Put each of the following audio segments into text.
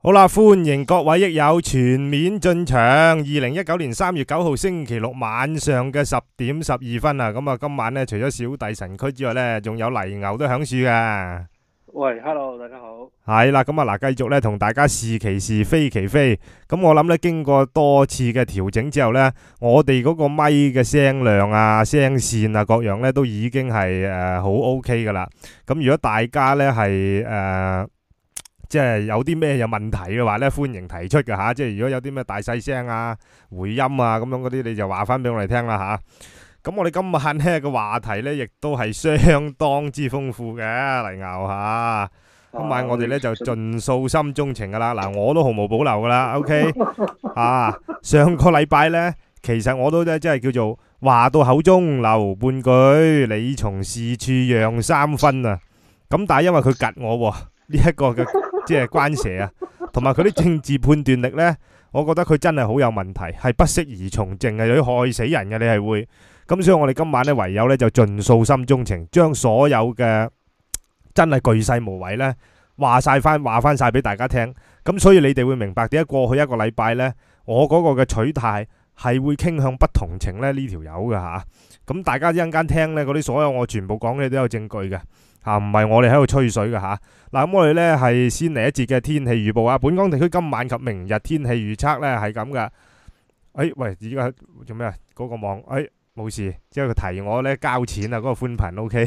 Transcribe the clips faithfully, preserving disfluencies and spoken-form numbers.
好啦，歡迎各位益友全面進場。二零一九年三月九號星期六晚上嘅十點十二分啊！咁啊，今晚呢，除咗小弟神區之外呢，仲有泥牛都響樹嘅。 喂，hello，大家好。 係啦，咁啊嗱，繼續呢同大家是其是非其非。咁我諗呢，經過多次嘅調整之後呢，我哋嗰個咪嘅聲量啊、聲線啊各樣呢，都已經係誒好 OK 噶啦。咁如果大家呢係誒，呃即係有啲咩有問題嘅話咧，歡迎提出嘅吓。即係如果有啲咩大細聲啊、回音啊咁樣嗰啲，你就話翻俾我哋聽啦吓。咁我哋今晚咧嘅話題咧，亦都係相當之豐富嘅，泥牛吓。今晚我哋咧就盡訴心中情噶啦。嗱，我都毫無保留噶啦。OK 啊，上個禮拜咧，其實我都咧即係叫做話到口中留半句，你從事處讓三分啊。咁但係因為佢夾我喎。呢一個嘅即係關蛇啊，同埋佢啲政治判斷力呢，我覺得佢真係好有問題，係不適宜從政嘅，有啲害死人嘅，你係會。咁所以我哋今晚呢，唯有呢就盡訴心中情，將所有嘅真係巨細無遺呢話晒翻話翻晒俾大家聽。咁所以你哋會明白點解過去一個禮拜呢，我嗰個嘅取態係會傾向不同情呢呢條友嘅吓。咁大家一陣間聽呢嗰啲所有我全部講嘅都有證據嘅。吓，唔係我哋喺度吹水嘅吓。嗱，咁我哋呢係先嚟一節嘅天氣預報啊。本港地區今晚及明日天氣預測呢係咁嘅。誒，喂，而家做咩啊？嗰個網，誒，冇事，即係佢提我呢交錢啊，嗰個寬頻 OK，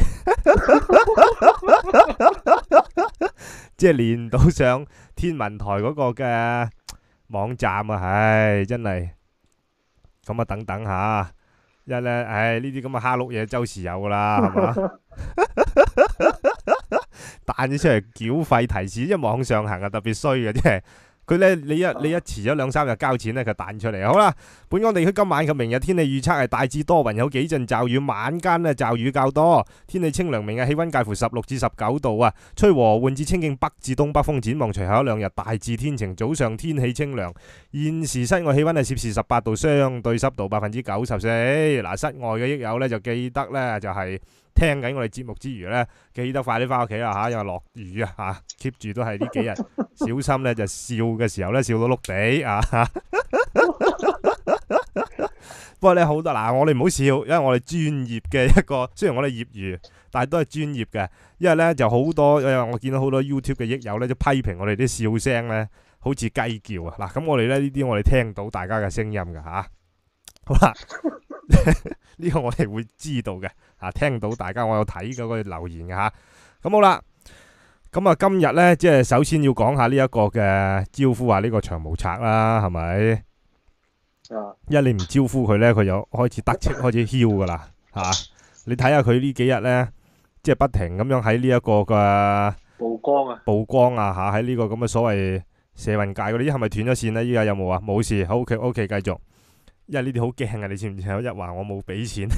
即係連到上天文台嗰個嘅網站啊，唉，真係咁啊，等等下。一咧，唉，呢啲咁嘅蝦碌嘢周時有噶啦，係嘛？彈咗出嚟繳費提示，因為網上行啊特別衰嘅，即係佢咧你一你一遲咗兩三日交錢咧，佢彈出嚟。好啦，本港地區今晚及明日天氣預測係大致多雲，有幾陣驟雨，晚間咧驟雨較多，天氣清涼，明日氣溫介乎十六至十九度啊，吹和緩至清勁北至東北風。展望隨後一兩日大致天晴，早上天氣清涼。現時室外氣溫係攝氏十八度，相對濕度百分之九十四。嗱，室外嘅益友咧就記得咧就係、是。聽緊我哋節目之餘呢，記得快啲翻屋企啦吓，因為落雨啊吓 ，keep 住都係呢幾日，小心呢就笑嘅時候呢，笑到碌地啊！不過呢，好多嗱，我哋唔好笑，因為我哋專業嘅一個，雖然我哋業餘，但係都係專業嘅。因為呢就好多，因為我見到好多 YouTube 嘅益友呢，都批評我哋啲笑聲呢好似雞叫啊！嗱，咁我哋咧呢啲我哋聽到大家嘅聲音噶吓，好啦。呢個我哋會知道嘅，啊聽到大家我有睇嗰個留言嘅吓，咁好啦，咁啊今日呢，即係首先要講下呢一個嘅招呼下呢個長毛賊啦，係咪？啊，因為你唔招呼佢呢，佢就開始得戚，開始囂噶啦，吓，你睇下佢呢幾日呢，即係不停咁樣喺呢一個嘅曝光啊， 曝光啊吓，喺呢個咁嘅所謂社運界嗰啲，係咪斷咗線呢？依家有冇啊？冇事 ，OK OK， 繼續。因為呢啲好驚啊！你知唔知？一話我冇俾錢，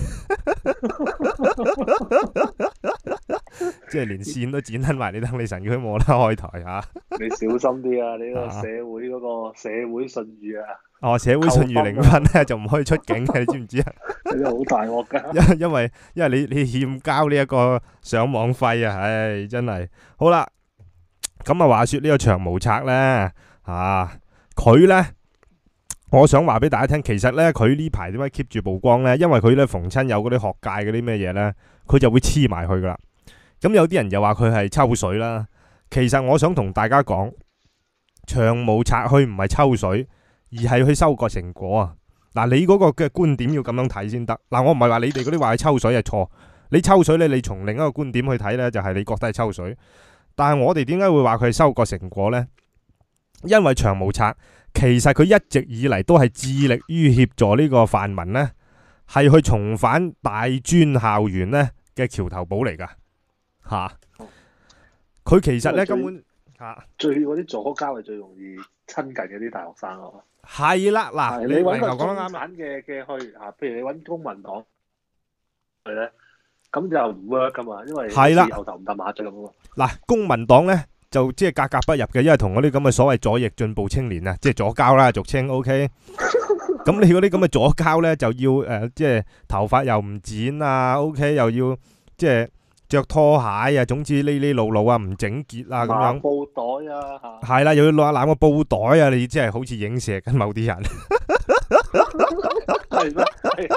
即係連線都剪甩埋，你等你神區冇得開台吓。 你小心啲啊！你個社會嗰個社會信譽啊。 哦，社會信譽零分咧就唔可以出境嘅，你知唔知啊？ 你好大鑊噶。 因因為因為你你欠交呢一個上網費啊，唉，真係好啦。咁啊，話說呢個長毛賊咧，啊，佢咧。我想話俾大家聽，其實咧佢呢排點解 keep 住曝光咧？因為佢咧逢親有嗰啲學界嗰啲咩嘢咧，佢就會黐埋去噶啦。咁有啲人又話佢係抽水啦。其實我想同大家講，長毛賊去唔係抽水，而係去收割成果啊！嗱，你嗰個嘅觀點要咁樣睇先得。嗱，我唔係話你哋嗰啲話係抽水係錯，你抽水咧，你從另一個觀點去睇咧，就係你覺得係抽水。但係我哋點解會話佢係收割成果咧？因為長毛賊。其實佢一直以嚟都係致力於協助呢個泛民呢，係去重返大專校園呢嘅橋頭堡嚟噶吓。佢、啊、其實呢根本吓最嗰啲左膠係最容易親近嗰啲大學生咯。 係啦，嗱， 你揾個講得啱嘅嘅去吓，譬如你揾公民黨係咧，咁就唔 work 噶嘛，因為係啦，由頭唔搭馬仔咁啊。嗱， 公民黨呢。就即係格格不入嘅，因為同嗰啲咁嘅所謂左翼進步青年啊，即係左膠啦，俗稱 OK。咁你嗰啲咁嘅左膠咧，就要誒、呃，即係頭髮又唔剪啊 ，OK，又要即係着拖鞋啊，總之呢呢路路啊，唔整潔啊咁樣。 布袋啊嚇。 係啦，又要攞攬個布袋啊，你真係好似影射緊某啲人。 係咩？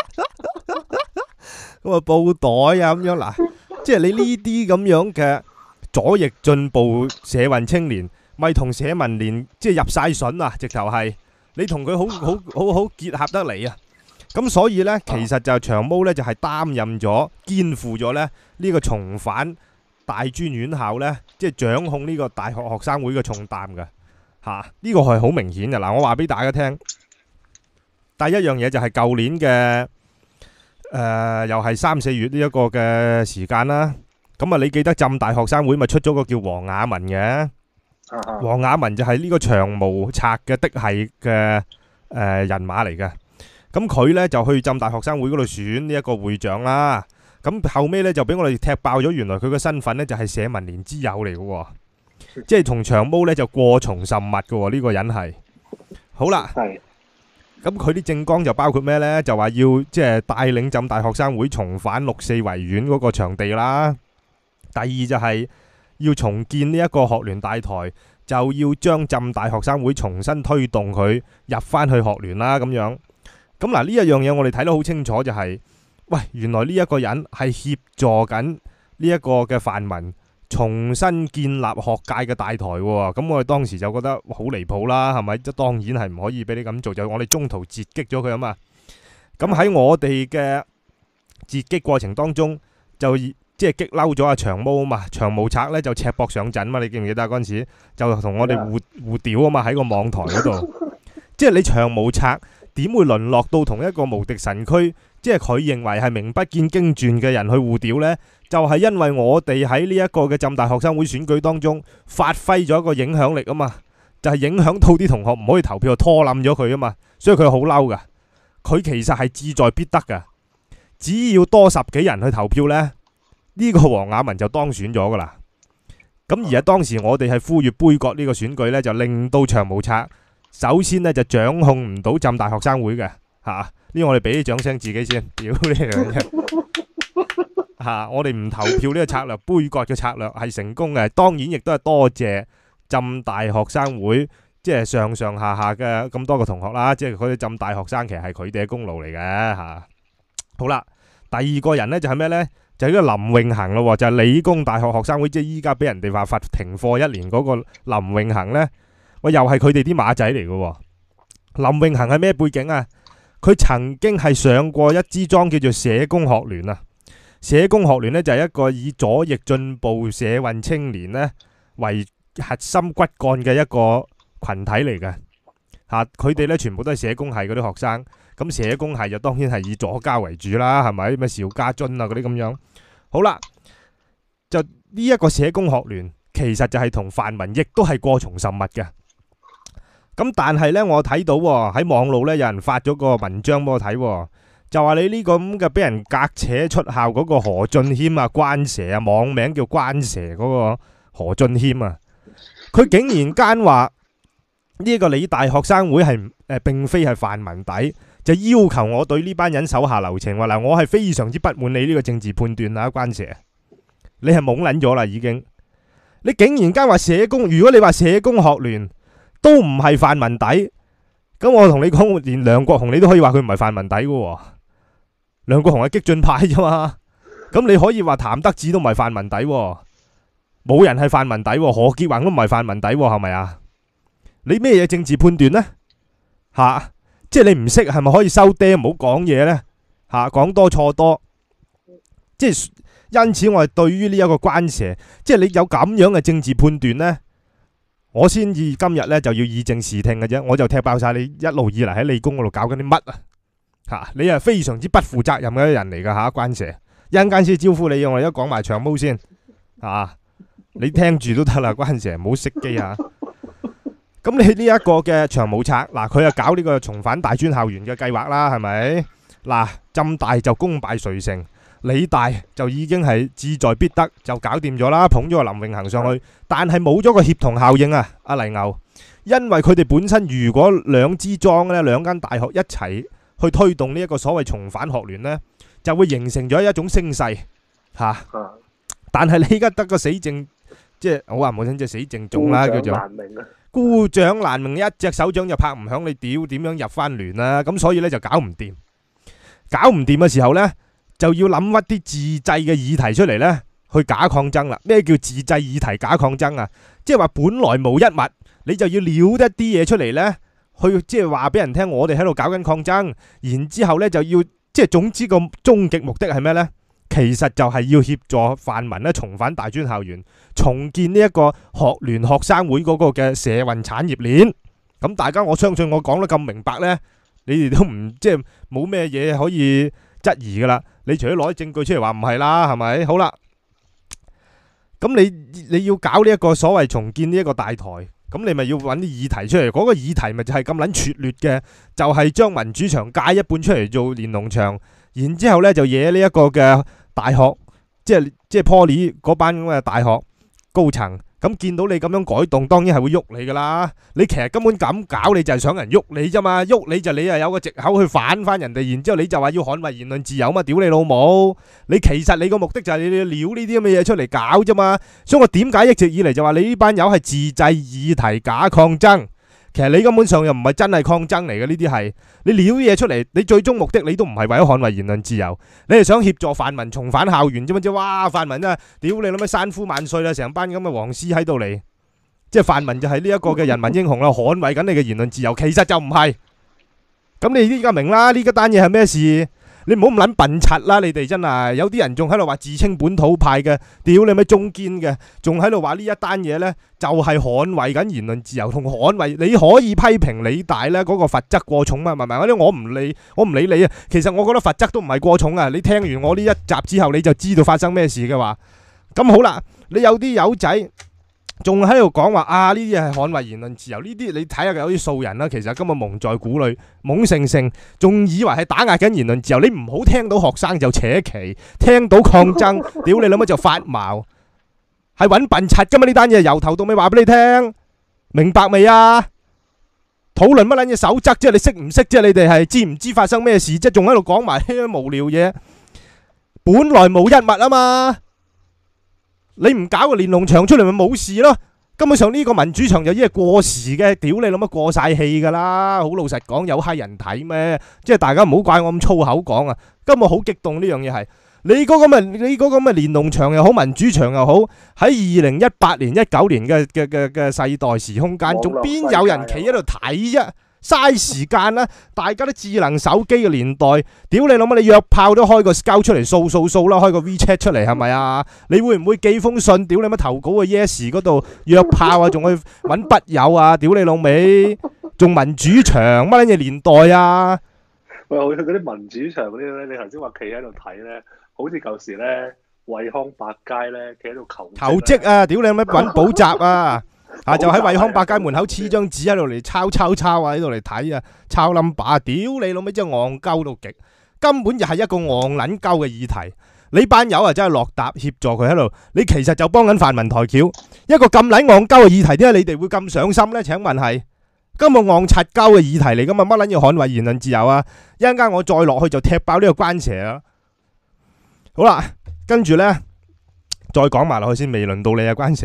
咁啊布袋啊咁樣嗱，即係你呢啲咁樣嘅左翼進步社運青年，咪同社民連即係入晒筍啊！直頭係你同佢好好好好結合得嚟啊！咁所以呢，其實就長毛呢，就係擔任咗、肩負咗咧呢個重返大專院校呢，即係掌控呢個大學學生會嘅重擔嘅嚇。呢個係好明顯嘅嗱，我話俾大家聽。第一樣嘢就係舊年嘅誒、呃，又係三四月呢一個嘅時間啦。咁啊，你記得浸大學生會咪出咗個叫黃雅文嘅？黃雅文就係呢個長毛策嘅嫡系嘅誒人馬嚟嘅。咁佢呢就去浸大學生會嗰度選呢一個會長啦。咁後尾呢就俾我哋踢爆咗，原來佢嘅身份呢就係社民連之友嚟嘅，即係同長毛呢就過從甚密嘅。呢個人係好啦。咁佢啲政綱就包括咩呢？就話要即係帶領浸大學生會重返六四維園嗰個場地啦。第二就係要重建呢一個學聯大台，就要將浸大學生會重新推動佢入翻去學聯啦咁樣。咁嗱，呢一樣嘢我哋睇得好清楚，就係喂，原來呢一個人係協助緊呢一個嘅泛民重新建立學界嘅大台喎。咁我哋當時就覺得好離譜啦，係咪？即當然係唔可以俾你咁做，就我哋中途截擊咗佢啊嘛。咁喺我哋嘅截擊過程當中，就即係激嬲咗阿長毛啊嘛。長毛策呢就赤膊上陣嘛，你記唔記得嗰陣時就同我哋互互屌啊嘛，喺個網台嗰度。即係你長毛策點會淪落到同一個無敵神區，即係佢認為係名不見經傳嘅人去互屌呢？就係因為我哋喺呢一個嘅浸大學生會選舉當中發揮咗一個影響力啊嘛，就係影響到啲同學唔可以投票，拖冧咗佢啊嘛，所以佢好嬲噶。佢其實係志在必得噶，只要多十幾人去投票呢，呢個黃雅文就當選咗噶啦。咁而家當時我哋係呼籲杯葛呢個選舉呢，就令到長毛策首先呢就掌控唔到浸大學生會嘅吓。呢個我哋俾啲掌聲自己先，屌呢樣嘢吓！我哋唔投票呢個策略，杯葛嘅策略係成功嘅。當然亦都係多謝浸大學生會，即係上上下下嘅咁多個同學啦，即係佢哋浸大學生，其實係佢哋嘅功勞嚟嘅吓。好啦，第二個人呢就係咩呢？就係呢個林永恒咯，就係理工大學學生會，即係依家俾人哋話罰停課一年嗰個林永恒呢。喂，又係佢哋啲馬仔嚟嘅。林永恒係咩背景啊？佢曾經係上過一支莊叫做社工學聯啊。社工學聯呢，就係一個以左翼進步社運青年呢為核心骨幹嘅一個群體嚟嘅吓。佢哋呢全部都係社工系嗰啲學生。咁社工系就當然係以左膠為主啦，係咪？咩邵家臻啊嗰啲咁樣。好啦，就呢一個社工學聯，其實就係同泛民亦都係過從甚密嘅。咁但係呢，我睇到喺網路呢，有人發咗個文章俾我睇，就話你呢個咁嘅俾人革扯出校嗰個何俊謙啊，關蛇啊，網名叫關蛇嗰個何俊謙啊，佢竟然間話呢個理大學生會係誒並非係泛民底，就要求我對呢班人手下留情。話嗱，我係非常之不滿你呢個政治判斷啊，關蛇，你係懵撚咗啦已經。你竟然間話社工，如果你話社工學聯都唔係泛民底，咁我同你講，連梁國雄你都可以話佢唔係泛民底嘅。梁國雄係激進派啫嘛，咁你可以話譚德志都唔係泛民底，冇人係泛民底，何潔宏都唔係泛民底，係咪啊？你咩嘢政治判斷呢？吓、啊，即係你唔識，係咪可以收爹唔好講嘢呢？吓、啊，講多錯多，即係因此我係對於呢一個關蛇，即係你有咁樣嘅政治判斷呢，我先至今日呢就要以正視聽嘅啫，我就踢爆晒你一路以嚟喺理工嗰度搞緊啲乜啊！吓，你係非常之不負責任嘅人嚟噶吓，關蛇，一陣間先招呼你，我而家講埋長毛先，啊，你聽住都得啦，關蛇唔好熄機啊！咁你呢一個嘅長毛策，嗱，佢又搞呢個重返大專校園嘅計劃啦，係咪？嗱，浸大就功敗垂成，理大就已經係志在必得，就搞掂咗啦，捧咗個林永恒上去，但係冇咗個協同效應啊，阿黎牛，因為佢哋本身如果兩支莊呢，兩間大學一齊去推動呢一個所謂重返學聯呢，就會形成咗一種聲勢吓， 但係你而家得個死症，即係我話唔好聽，即係死症種啦，叫做孤掌難鳴，一隻手掌就拍唔響，你屌點樣入翻聯啊？咁所以咧就搞唔掂，搞唔掂嘅時候咧，就要諗一啲自製嘅議題出嚟咧，去假抗爭啦。咩叫自製議題假抗爭啊？即係話本來無一物，你就要撩一啲嘢出嚟咧，去即係話俾人聽，我哋喺度搞緊抗爭，然之後咧就要即係總之個終極目的係咩咧？其實就係要協助泛民咧重返大專校園，重建呢一個學聯學生會嗰個嘅社運產業鏈。咁大家我相信我講得咁明白呢，你哋都唔即係冇咩嘢可以質疑噶啦。你除咗攞啲證據出嚟話唔係啦，係咪？好啦，咁你你要搞呢一個所謂重建呢一個大台，咁你咪要揾啲議題出嚟。嗰個議題咪就係咁撚拙劣嘅，就係將民主牆界一半出嚟做連儂牆，然之後呢就惹呢一個嘅大學，即係即係 Poly 嗰班咁嘅大學高層，咁見到你咁樣改動，當然係會喐你噶啦。你其實根本咁搞，你就係想人喐你啫嘛，喐你就你又有個藉口去反翻人哋，然之後你就話要捍衛言論自由嘛，屌你老母！你其實你個目的就係你要撩呢啲咁嘅嘢出嚟搞啫嘛。所以我點解一直以嚟就話你呢班友係自製議題假抗爭？其實你根本上又唔係真係抗爭嚟嘅，呢啲係你撩嘢出嚟，你最終目的你都唔係為咗捍衛言論自由，你係想協助泛民重返校園啫嘛？即係哇，泛民啊，屌你諗咩山呼萬歲啦，成班咁嘅黃絲喺度嚟，即係泛民就係呢一個嘅人民英雄啦，捍衛緊你嘅言論自由，其實就唔係。咁你依家明啦，呢個單嘢係咩事？你唔好咁撚笨柒啦！你哋真係有啲人仲喺度話自稱本土派嘅，屌你咪中堅嘅，仲喺度話呢一單嘢呢，就係捍衛緊言論自由同捍衛。你可以批評理大呢嗰個罰則過重嘛？係咪？嗰啲我唔理，我唔理你啊。其實我覺得罰則都唔係過重啊。你聽完我呢一集之後，你就知道發生咩事嘅話，咁好啦。你有啲友仔仲喺度講話啊，呢啲係捍衛言論自由，呢啲你睇下有啲素人啦，其實根本蒙在鼓裏，懵盛盛，仲以為係打壓緊言論自由。你唔好聽到學生就扯旗，聽到抗爭，屌你諗乜就發毛，係揾笨柒噶嘛？呢單嘢由頭到尾話俾你聽，明白未啊？討論乜撚嘢守則啫？你識唔識啫？你哋係知唔知發生咩事啫？仲喺度講埋啲無聊嘢，本來無一物啊嘛。你唔搞個連儂牆出嚟咪冇事咯。根本上呢個民主牆就已經係過時嘅，屌你諗乜過晒氣噶啦。好老實講，有閪人睇咩？即係大家唔好怪我咁粗口講啊。根本好激動呢樣嘢係你嗰個咁嘅你嗰個咁嘅連儂牆又好，民主牆又好，喺二零一八年、一九年嘅嘅嘅嘅世代時空間，仲邊有人企喺度睇啫？嘥時間啦！大家都智能手機嘅年代，屌你諗乜？你約炮都開個 Scout 出嚟掃掃掃啦，開個 WeChat 出嚟係咪啊？你會唔會寄封信？屌你乜投稿嘅 Yes 嗰度約炮啊？仲去揾筆友啊？屌你老味，仲民主牆乜嘢年代啊？ 喂，好似嗰啲民主牆嗰啲咧，你頭先話企喺度睇咧，好似舊時咧惠康百佳咧企喺度求求職啊！屌你乜揾補習啊！啊！就喺惠康百佳門口黐張紙喺度嚟抄抄抄啊！喺度嚟睇啊，抄 number 啊！屌你老味，真係戇鳩到極，根本就係一個戇撚鳩嘅議題。你班友啊，真係落搭協助佢喺度，你其實就幫緊泛民抬轎。一個咁撚戇鳩嘅議題，點解你哋會咁上心呢？請問係根本戇柒鳩嘅議題嚟噶嘛？乜撚要捍衛言論自由啊？一陣間我再落去就踢爆呢個關蛇啊！好啦，跟住呢，再講埋落去先，未輪到你啊，關蛇。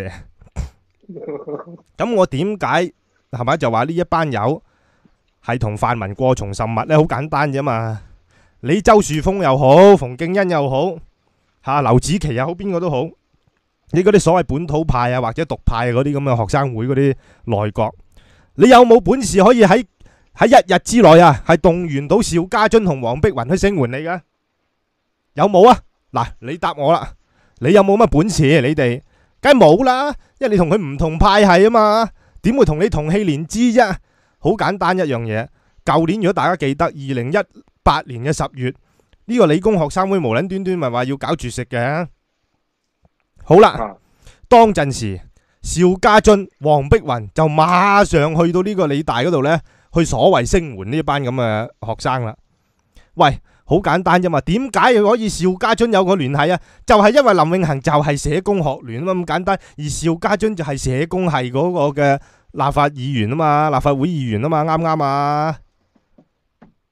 咁我點解係咪就話呢一班友係同泛民過從甚密呢？好簡單啫嘛！你周樹峰又好，馮敬恩又好，吓劉子琪又好，邊個都好，你嗰啲所謂本土派啊或者獨派嗰啲咁嘅學生會嗰啲內閣，你有冇本事可以喺喺一日之內啊，係動員到邵家臻同黃碧雲去聲援你㗎？有冇啊？嗱，你答我啦，你有冇乜本事？你哋梗係冇啦，因為你同佢唔同派系啊嘛，點會同你同氣連枝啫？好簡單一樣嘢。舊年如果大家記得，二零一八年嘅十月，呢個理工學生會無撚端端咪話要搞絕食嘅。好啦，當陣時邵家臻、黃碧雲就馬上去到呢個理大嗰度呢，去所謂聲援呢班咁嘅學生啦。喂，好簡單啫嘛，點解可以邵家臻有個聯繫啊？就係因為林永恒就係社工學聯啊嘛，咁簡單。而邵家臻就係社工系嗰個嘅立法議員啊嘛，立法會議員啊嘛，啱唔啱啊？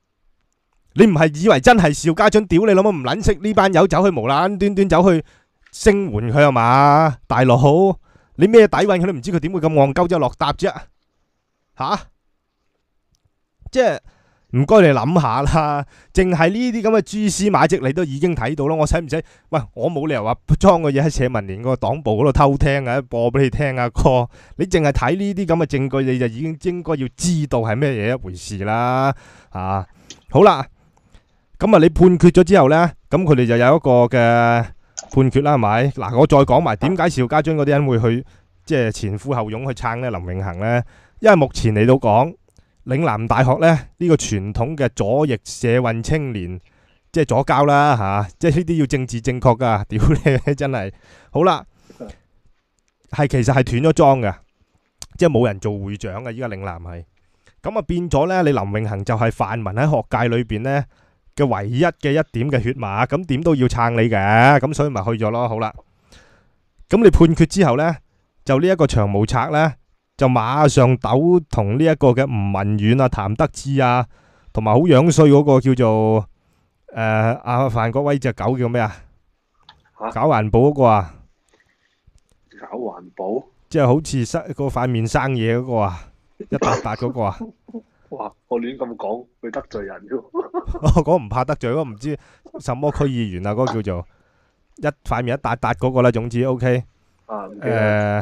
你唔係以為真係邵家臻？屌你老母唔撚識呢班友走去無啦端端走去聲援佢係嘛？大佬，你咩底蘊佢都唔知，佢點會咁戇鳩之後落搭啫？吓，即係唔該你諗下啦。淨係呢啲咁嘅蛛絲馬跡，你都已經睇到啦。我使唔使？喂，我冇理由話裝個嘢喺社民連個黨部嗰度偷聽啊，播俾你聽啊哥。你淨係睇呢啲咁嘅證據，你就已經應該要知道係咩嘢一回事啦。啊，好啦，咁啊，你判決咗之後呢，咁佢哋就有一個嘅判決啦，係咪？嗱，我再講埋點解邵家臻嗰啲人會去即係前呼後擁去撐呢林永恒呢？因為目前嚟到講，嶺南大學呢，呢、呢個傳統嘅左翼社運青年，即係左膠啦嚇，即係呢啲要政治正確噶，屌你真係好啦，係其實係斷咗莊嘅，即係冇人做會長嘅，依家嶺南係咁啊，變咗呢，你林永恒就係泛民喺學界裏邊呢嘅唯一嘅一點嘅血馬，咁點都要撐你嘅，咁所以咪去咗咯。好啦，咁你判決之後呢，就呢一個長毛賊呢，就馬上鬥同呢一個嘅吳文遠啊、譚德志啊，同埋好樣衰嗰個叫做誒阿范國威隻狗叫咩啊？搞環保嗰個啊？ 搞環保？ 即係好似生個塊面生嘢嗰個啊，一笪笪嗰個啊？ 哇！我亂咁講，會得罪人嘅。 嗰個唔怕得罪，嗰個唔知什麼區議員啊，嗰個叫做一塊面一笪笪嗰個啦。總之 OK。 啊， 誒。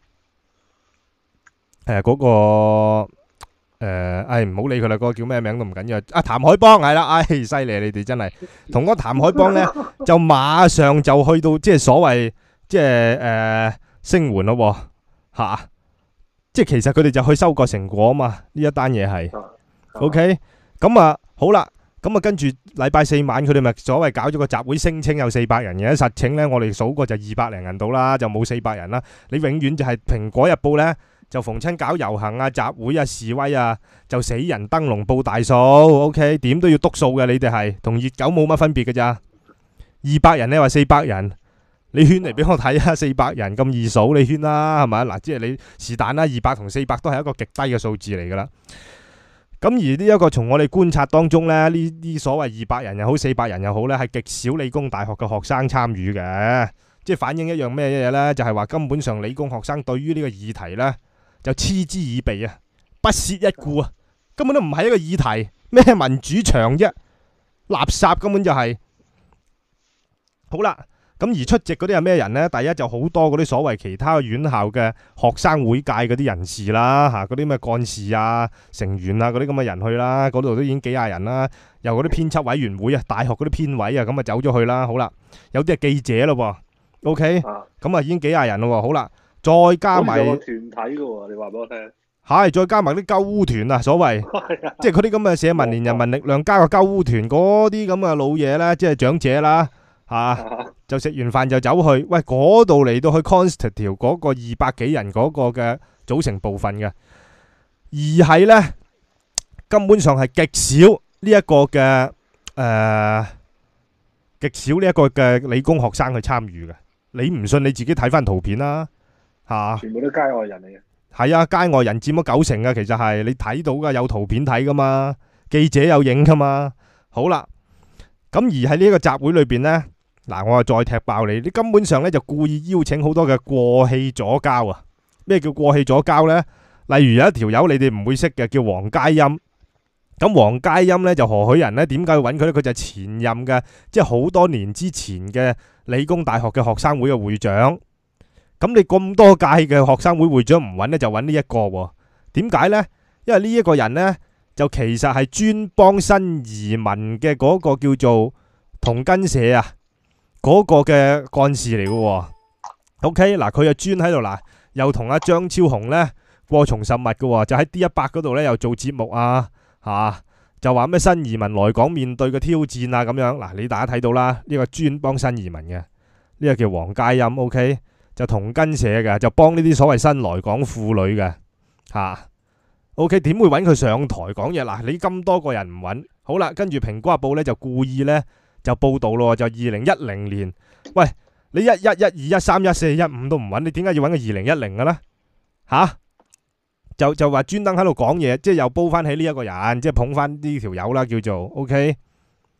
誒，嗰個誒，唉，唔好理佢啦，嗰個叫咩名都唔緊要。啊，譚海邦係啦，唉，犀利，你哋真係同嗰個譚海邦咧，就馬上就去到即係所謂即係誒聲援咯，吓，即係其實佢哋就去收割成果啊嘛。呢一單嘢係 OK，咁啊好啦，咁啊跟住禮拜四晚佢哋咪所謂搞咗個集會，聲稱有四百人嘅，實情咧我哋數過就二百零人到啦，就冇四百人啦。你永遠就係蘋果日報咧。就逢親搞遊行啊、集會啊、示威啊，就死人燈籠報大數 ，OK， 點都要督數嘅，你哋係同熱狗冇乜分別嘅咋？二百人你話四百人，你圈嚟俾我睇下，四百人咁易數，你圈啦，係咪？嗱，即係你是但啦，二百同四百都係一個極低嘅數字嚟噶啦。咁而呢一個從我哋觀察當中咧，呢啲所謂二百人又好、四百人又好咧，係極少理工大學嘅學生參與嘅，即係反映一樣咩嘢咧？就係話根本上理工學生對於呢個議題咧。就嗤之以鼻啊，不屑一顧啊，根本都唔係一個議題，咩民主牆啫，垃圾根本就係、是。好啦，咁而出席嗰啲係咩人呢？第一就好多嗰啲所謂其他院校嘅學生會界嗰啲人士啦，嚇嗰啲咩幹事啊、成員啊嗰啲咁嘅人去啦，嗰度都已經幾廿人啦。由嗰啲編輯委員會啊、大學嗰啲編委啊，咁啊走咗去啦。好啦，有啲係記者咯喎 ，OK，咁啊已經幾廿人咯喎。好啦。再加埋有個團體嘅喎，你話俾我聽。 係，再加埋啲鳩污團啊，所謂，即係嗰啲咁嘅社民連人民力量加個鳩污團嗰啲咁嘅老嘢咧，即係長者啦，嚇、啊，就食完飯就走去，喂，嗰度嚟到去 constitute 嗰個二百幾人嗰個嘅組成部分嘅，而係咧根本上係極少呢一個嘅誒，極少呢一個嘅理工學生去參與嘅，你唔信你自己睇翻圖片啦。吓，全部都街外人嚟嘅。 係啊，街外人佔咗九成嘅，其實係你睇到噶，有圖片睇噶嘛，記者有影噶嘛。好啦，咁而喺呢個集會裏邊呢，嗱，我啊再踢爆你，你根本上呢就故意邀請好多嘅過氣左膠啊。咩叫過氣左膠呢？例如有一條友你哋唔會識嘅，叫黃佳音。咁黃佳音呢就何許人呢？點解要揾佢呢？佢就係前任嘅，即係好多年之前嘅理工大學嘅學生會嘅會長。咁你咁多屆嘅學生會會長唔揾呢，就揾呢一個喎？點解呢？因為呢一個人呢，就其實係專幫新移民嘅嗰個叫做同根社啊，嗰個嘅幹事嚟嘅。OK， 嗱，佢又專喺度嗱，又同阿張超雄呢過從甚密嘅，就喺 D 一百嗰度呢又做節目啊，吓就話咩新移民來港面對嘅挑戰啊咁樣。嗱，你大家睇到啦，呢個專幫新移民嘅，呢個叫黃佳音。OK。就同根社嘅，就幫呢啲所謂新來港婦女嘅，吓、啊、，OK， 點會揾佢上台講嘢？嗱，你咁多個人唔揾，好啦，跟住蘋果日報呢就故意呢就報道咯，就二零一零年，喂，你一一一二一三一四一五都唔揾，你點解要揾個二零一零嘅呢？吓、啊，就就話專登喺度講嘢，即係又煲翻起呢一個人，即係捧翻呢條友啦，叫做 OK。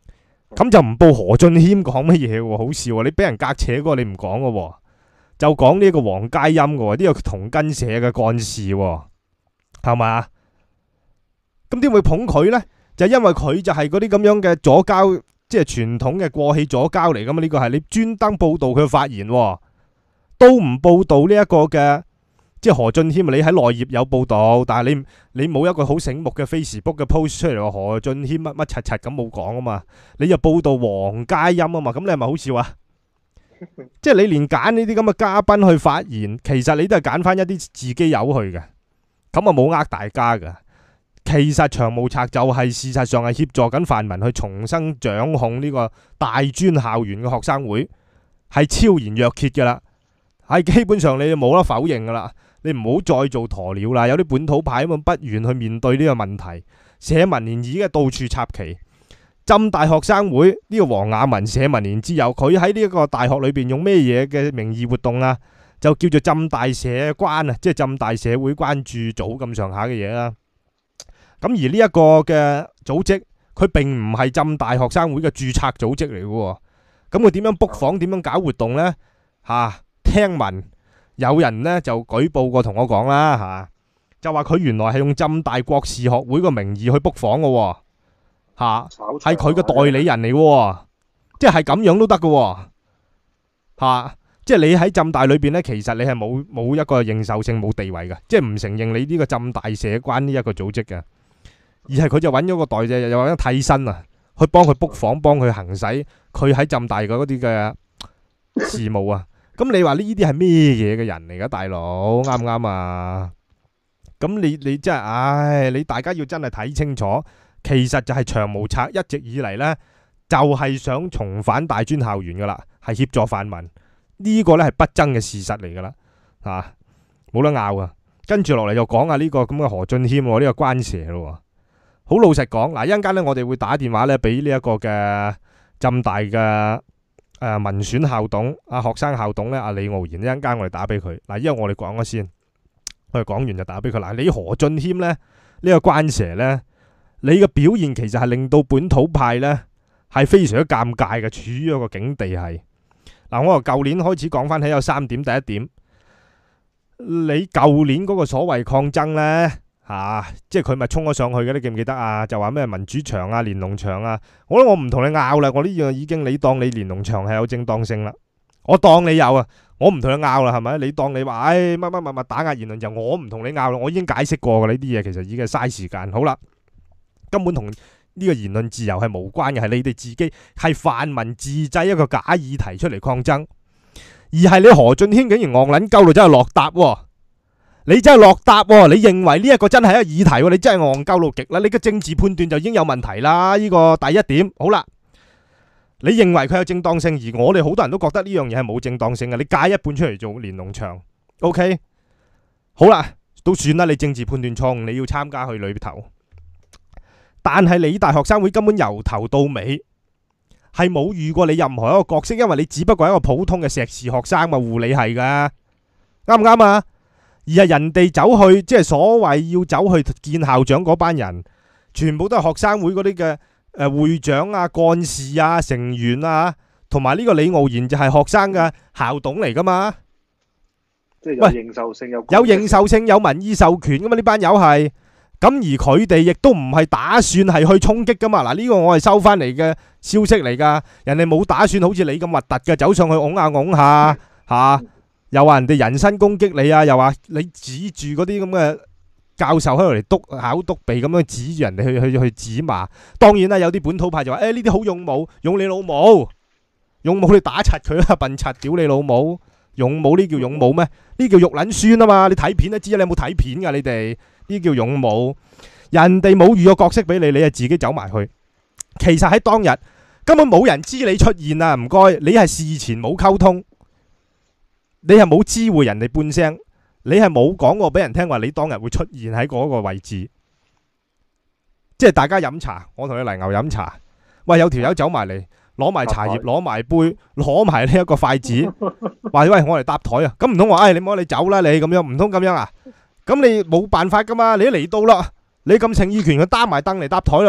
咁就唔報何俊謙講乜嘢喎？好笑啊！你俾人隔扯嗰個你唔講嘅喎，就講呢個黃佳音嘅喎，呢個同根社嘅幹事喎，係嘛？咁點會捧佢呢？就因為佢就係嗰啲咁樣嘅左膠，即係傳統嘅過氣左膠嚟噶嘛？呢個係你專登報導佢發言喎，都唔報導呢一個嘅。即係何俊謙，你喺內頁有報道，但係你你冇一個好醒目嘅 Facebook 嘅 post 出嚟話何俊謙乜乜柒柒咁冇講啊嘛，你就報道黃佳音啊嘛，咁你係咪好笑啊？即係你連揀呢啲咁嘅嘉賓去發言，其實你都係揀翻一啲自己有去嘅，咁啊冇呃大家噶。其實長毛賊就係事實上係協助緊泛民去重新掌控呢個大專校園嘅學生會，係超然若揭噶啦，係基本上你冇得否認噶啦。你唔好再做鴕鳥啦，有啲本土派咁不願去面對呢個問題，社民連已經到處插旗。浸大學生會呢、呢個黃雅文社民連之友，佢喺呢一個大學裏邊用咩嘢嘅名義活動啊？就叫做浸大社關啊，即係浸大社會關注組咁上下嘅嘢啦。咁而呢一個嘅組織，佢並唔係浸大學生會嘅註冊組織嚟嘅喎。咁佢點樣 book 房，點樣搞活動呢？嚇、啊，聽聞。有人呢就舉報過同我講啦嚇，就話佢原來係用浸大國事學會個名義去 book 房嘅喎嚇，係佢嘅代理人嚟喎，即係咁樣都得嘅喎嚇，即係你喺浸大裏邊呢，其實你係冇冇一個認受性冇地位嘅，即係唔承認你呢個浸大社關呢一個組織嘅，而係佢就揾咗個代理，又揾替身啊，去幫佢 book 房，幫佢行使佢喺浸大嘅嗰啲嘅事務啊。咁你話呢啲係咩嘢嘅人嚟噶，大佬啱唔啱啊？咁你你真係，唉，你大家要真係睇清楚，其實就係長毛賊一直以嚟呢，就係、是、想重返大專校園噶啦，係協助泛民，呢、這個呢係不爭嘅事實嚟噶啦，吓冇得拗啊！跟住落嚟就講下呢個咁嘅何俊謙呢、這個關蛇咯，好老實講，嗱一陣間呢，我哋會打電話呢俾呢一個嘅浸大嘅。誒、呃，民選校董啊，學生校董咧，阿李傲然，一陣間我哋打俾佢。嗱，因為我哋講咗先，我哋講完就打俾佢。嗱，你何俊謙咧，呢、這個關蛇咧，你嘅表現其實係令到本土派咧係非常之尷尬嘅，處於一個境地係。嗱，我由舊年開始講翻起有三點，第一點，你舊年嗰個所謂抗爭咧。吓、啊，即係佢咪衝咗上去嘅，你記唔記得啊？就話咩民主牆啊、連儂牆啊，我覺得我唔同你拗啦，我呢樣已經你當你連儂牆係有正當性啦，我當你有啊，我唔同你拗啦，係咪？你當你話，唉乜乜乜乜打壓言論就我唔同你拗啦，我已經解釋過嘅呢啲嘢，其實已經係嘥時間。好啦，根本同呢個言論自由係無關嘅，係你哋自己係泛民自製一個假議題出嚟抗爭，而係你何俊謙竟然戇撚鳩到真係落答喎。你真係落答喎！你認為呢一個真係一個議題喎？你真係戇鳩到極啦！你嘅政治判斷就已經有問題啦！呢個第一點，好啦，你認為佢有正當性，而我哋好多人都覺得呢樣嘢係冇正當性嘅。你介一半出嚟做連儂牆 ，OK？ 好啦，都算啦，你政治判斷錯誤，你要參加去裏頭。但係你大學生會根本由頭到尾係冇遇過你任何一個角色，因為你只不過係一個普通嘅碩士學生嘛，護理系噶，啱唔啱啊？而係人哋走去，即係所謂要走去見校長嗰班人，全部都係學生會嗰啲嘅誒會長啊、幹事啊、成員啊，同埋呢個李傲然就係學生嘅校董嚟噶嘛。 即係有認受性，有有認受性，有民意授權噶嘛？呢班友係咁，而佢哋亦都唔係打算係去衝擊噶嘛。嗱，呢個我係收翻嚟嘅消息嚟噶，人哋冇打算好似你咁核突嘅走上去拱下拱下吓。又話人哋人身攻擊你啊！又話你指住嗰啲咁嘅教授喺度嚟督考督鼻咁樣指住人哋去去去指罵。當然啦，有啲本土派就話：誒呢啲好勇武，勇你老母，勇武你打柒佢啦，笨柒屌你老母，勇武呢叫勇武咩？呢叫肉撚酸啊嘛！你睇片都知，你有冇睇片㗎？你哋呢叫勇武。人哋冇預個角色俾你，你就自己走埋去。其實喺當日根本冇人知你出現啊！唔該，你係事前冇溝通。你係冇知會人哋半聲，你係冇講過俾人聽話你當日會出現喺嗰個位置，即係大家飲茶，我同你嚟牛飲茶，喂有條友走埋嚟，攞埋茶葉，攞埋杯，攞埋呢一個筷子，話喂我嚟搭台啊，咁唔通話唉你唔好你走啦你咁樣，唔通咁樣啊？咁你冇辦法噶嘛，你都嚟到啦，你咁情意權佢擔埋凳嚟搭台啦，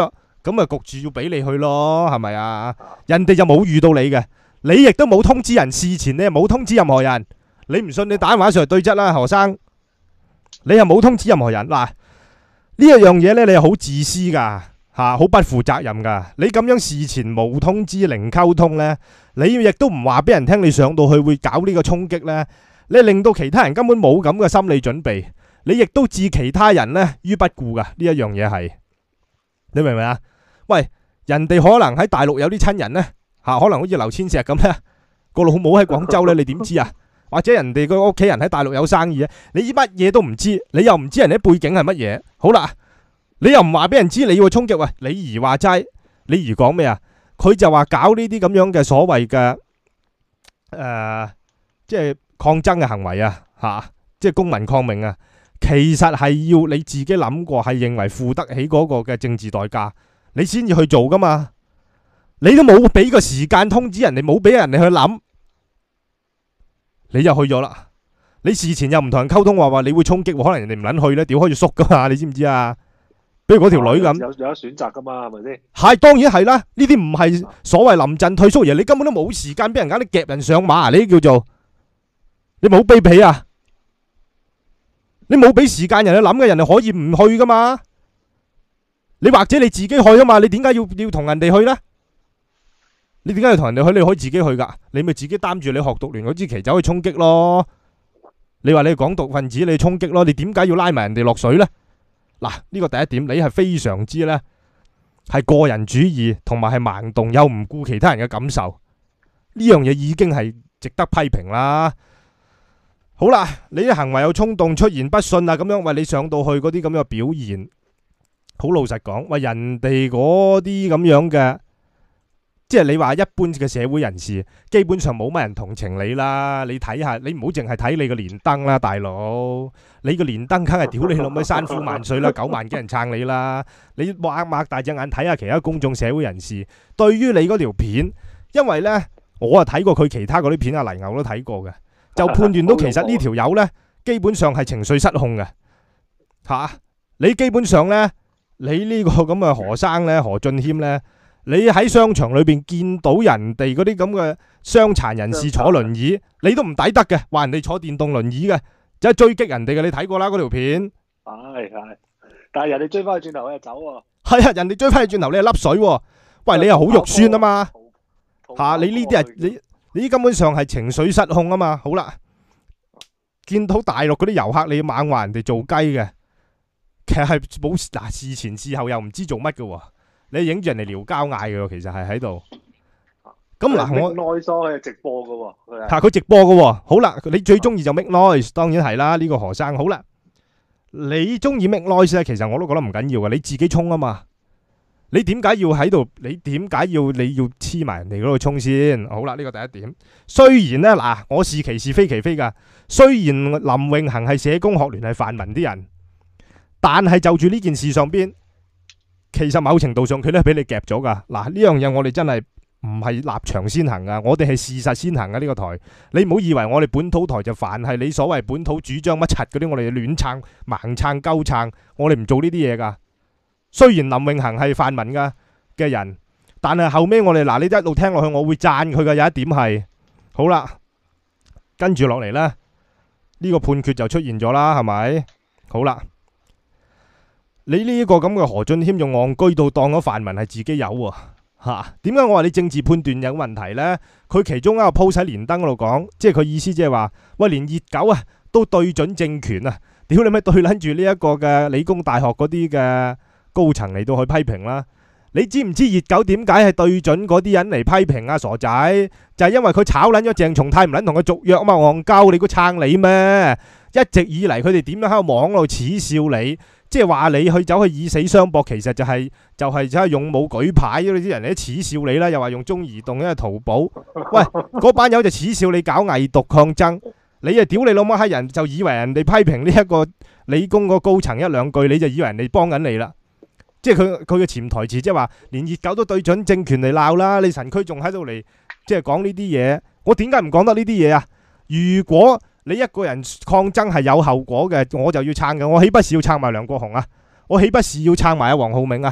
咁啊焗住要俾你去咯，係咪啊？人哋就冇遇到你嘅，你亦都冇通知人，事前你又冇通知任何人。你唔信你打電話上嚟對質啦，何生，你係冇通知任何人。嗱，呢一樣嘢呢，你係好自私噶吓，好不負責任噶。你咁樣事前冇通知、零溝通呢，你亦都唔話俾人聽，你上到去會搞呢個衝擊呢，你令到其他人根本冇咁嘅心理準備，你亦都置其他人呢於不顧噶。呢一樣嘢係，你明唔明啊？喂，人哋可能喺大陸有啲親人呢，吓，可能好似劉千石咁呢，個老母喺廣州呢，你點知啊？或者人哋個屋企人喺大陸有生意啊，你乜嘢都唔知，你又唔知人哋背景係乜嘢。好啦，你又唔話俾人知你要衝擊。喂，李儀話齋，李儀講咩啊？佢就話搞呢啲咁樣嘅所謂嘅誒，即係抗爭嘅行為啊，吓，即係公民抗命啊。其實係要你自己諗過，係認為付得起嗰個嘅政治代價，你先至去做噶嘛。你都冇俾個時間通知人哋，冇俾人哋去諗。你就去咗啦，你事前又唔同人溝通，話話你會衝擊，可能人哋唔撚去咧，屌開住縮噶嘛，你知唔知啊？比如嗰條女咁， 有有得選擇噶嘛，係咪先？ 係當然係啦，呢啲唔係所謂臨陣退縮嘢，你根本都冇時間俾人揀，你夾人上馬啊！呢啲叫做你冇卑鄙啊！你冇俾時間人去諗嘅，人哋可以唔去噶嘛？你或者你自己去啊嘛？你點解要要同人哋去呢？你點解要同人哋去？你可以自己去噶，你咪自己擔住你學獨聯嗰支旗走去衝擊咯。你話你係港獨分子，你衝擊咯。你點解要拉埋人哋落水呢？嗱，呢個第一點，你係非常之呢，係個人主義，同埋係盲動，又唔顧其他人嘅感受。呢樣嘢已經係值得批評啦。好啦，你啲行為有衝動，出言不遜啊，咁樣喂，你上到去嗰啲咁樣嘅表現，好老實講，喂，人哋嗰啲咁樣嘅。即係你話一般嘅社會人士，基本上冇乜人同情你啦。你睇下，你唔好淨係睇你個連登啦，大佬。你個連登梗係屌你老母山呼萬歲啦，九萬幾人撐你啦。你擘擘大隻眼睇下其他公眾社會人士對於你嗰條片，因為呢，我啊睇過佢其他嗰啲片，阿泥牛都睇過嘅，就判斷到其實呢條友呢，基本上係情緒失控嘅吓。你基本上呢，你呢個咁嘅何生呢，何俊謙呢。你喺商場裏邊見到人哋嗰啲咁嘅傷殘人士坐輪椅，你都唔抵得嘅，話人哋坐電動輪椅嘅，就係追擊人哋嘅。你睇過啦嗰條片， 係係，但係人哋追翻去轉頭，佢就走喎。 係啊，人哋追翻去轉頭，你係笠水喎。喂，你係好肉酸啊嘛嚇！你呢啲係你你根本上係情緒失控啊嘛。好啦，見到大陸嗰啲遊客，你猛話人哋做雞嘅，其實係冇嗱事前事後又唔知做乜嘅喎。你影住人哋撩交嗌嘅喎，其實係喺度。咁嗱，我 make noise 係直播嘅喎， 係佢直播嘅喎。好啦，你最中意就 make noise，當然係啦。呢個何生好啦，你中意 make noise 咧，其實我都覺得唔緊要嘅。你自己衝啊嘛，你點解要喺度？你點解要你要黐埋人哋嗰度衝先？好啦，呢個第一點。雖然咧嗱，我是其是非其非噶。雖然林永恆係社工學聯係泛民啲人，但係就住呢件事上邊。其實某程度上佢都係俾你夾咗噶。嗱，呢樣嘢我哋真係唔係立場先行噶，我哋係事實先行噶。呢個台你唔好以為我哋本土台就凡係你所謂本土主張乜柒嗰啲，我哋亂撐盲撐鳩撐，我哋唔做呢啲嘢噶。雖然林永恆係泛民噶嘅人，但係後尾我哋嗱，你一路聽落去，我會讚佢噶。有一點係好啦，跟住落嚟呢，呢個判決就出現咗啦，係咪？好啦。你呢個咁嘅何俊謙用戇居到當咗泛民係自己有喎嚇？點解我話你政治判斷有問題呢？佢其中一個 post 喺連登嗰度講，即係佢意思即係話，喂，連熱狗啊都對準政權啊！屌你咪對撚住呢一個嘅理工大學嗰啲嘅高層嚟到去批評啦！你知唔知熱狗點解係對準嗰啲人嚟批評啊？傻仔，就係因為佢炒撚咗鄭松泰，唔撚同佢續約啊嘛！戇鳩，你估撐你咩？一直以嚟佢哋點樣喺個網度恥笑你？即係話你去走去以死相搏，其實就係、是、就係就係勇武舉牌，呢啲人嚟恥笑你啦，又話用中移動，因為淘寶。喂，嗰班友就恥笑你搞偽毒抗爭，你啊屌你老母閪人，就以為人哋批評呢一個理工個高層一兩句，你就以為人哋幫緊你啦。即係佢佢嘅潛台詞，即係話連熱狗都對準政權嚟鬧啦，你神區仲喺度嚟即係講呢啲嘢，我點解唔講得呢啲嘢啊？如果你一個人抗爭係有後果嘅，我就要撐嘅。我豈不是要撐埋梁國雄啊？我豈不是要撐埋阿黃浩銘啊？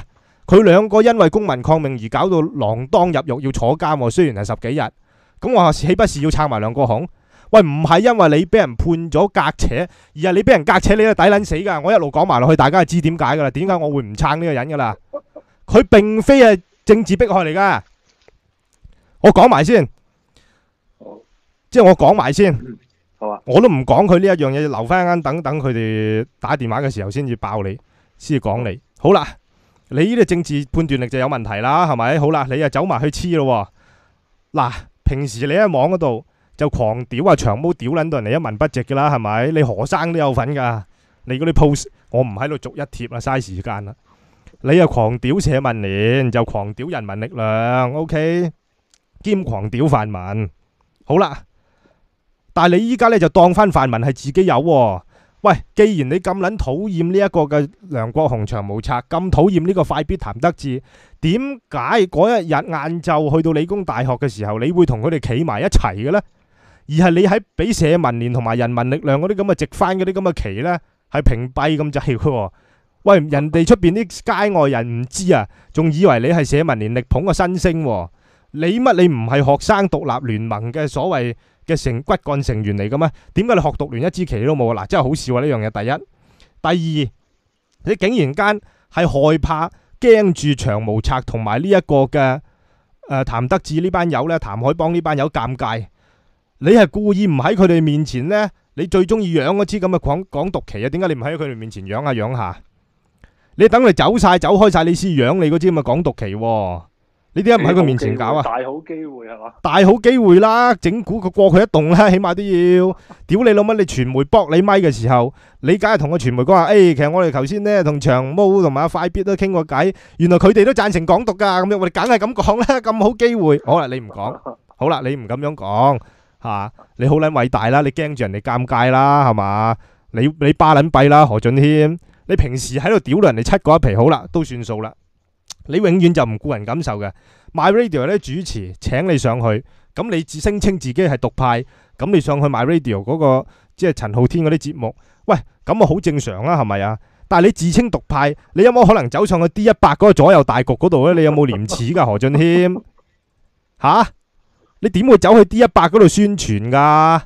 佢兩個因為公民抗命而搞到鋃鐺入獄要坐監喎，雖然係十幾日，咁我話豈不是要撐埋梁國雄？喂，唔係因為你俾人判咗隔扯，而係你俾人隔扯，你都抵撚死㗎。我一路講埋落去，大家就知點解㗎啦。點解我會唔撐呢個人㗎啦？佢並非係政治迫害嚟㗎。我講埋先，即係我講埋先。 好啊， 我都唔講佢呢一樣嘢，留翻間等等佢哋打電話嘅時候先至爆你，先至講你。好啦，你呢啲政治判斷力就有問題啦，係咪？好啦，你又走埋去黐咯。嗱，平時你喺網嗰度就狂屌啊，長毛屌撚到人哋一文不值噶啦，係咪？你何生都有份噶，你嗰啲 post 我唔喺度逐一貼啦，嘥時間啦。你又狂屌社民連，就狂屌人民力量 ，OK， 兼狂屌泛民。好啦。但係你依家咧就當翻泛民係自己有喎。喂，既然你咁撚討厭呢一個嘅梁國雄長毛賊，咁討厭呢個快必譚德志，點解嗰一日晏晝去到理工大學嘅時候，你會同佢哋企埋一齊嘅呢？而係你喺俾社民連同埋人民力量嗰啲咁嘅直翻嗰啲咁嘅旗呢，係屏蔽咁滯嘅。喂，人哋出邊啲街外人唔知啊，仲以為你係社民連力捧個新星喎。你乜你唔係學生獨立聯盟嘅所謂嘅成骨幹成員嚟嘅咩？點解你學獨聯一支旗都冇啊？嗱，真係好笑啊！呢樣嘢第一，第二，你竟然間係害怕驚住長毛賊同埋呢一個嘅誒譚德志呢班友呢，譚海邦呢班友尷尬，你係故意唔喺佢哋面前呢？你最中意養嗰支咁嘅港港獨旗啊？點解你唔喺佢哋面前養下養下？你等佢走晒走開晒，你先養你嗰支咁嘅港獨旗喎。你點解唔喺佢面前搞啊？ 大好機會係嘛？ 大好機會啦，整蠱佢過佢一動啦，起碼都要。屌你老乜！你傳媒搏你咪嘅時候，你梗係同個傳媒講話，誒，其實我哋頭先呢同長毛同埋阿快必都傾過偈，原來佢哋都贊成港獨噶，咁樣我哋梗係咁講啦，咁好機會。好啦，你唔講，好啦，你唔咁樣講吓，你好撚偉大啦，你驚住人哋尷尬啦，係嘛？你你巴撚閉啦，何俊謙，你平時喺度屌到人哋七個一皮，好啦，都算數啦。你永遠就唔顧人感受嘅。My Radio 咧主持請你上去，咁你自聲稱自己係獨派，咁你上去 My Radio 嗰個即係陳浩天嗰啲節目，喂，咁啊好正常啦，係咪啊？但係你自稱獨派，你有冇可能走上去 D 一百嗰個左右大局嗰度咧？你有冇廉恥噶何俊謙？吓？你點會走去 D 一百嗰度宣傳噶？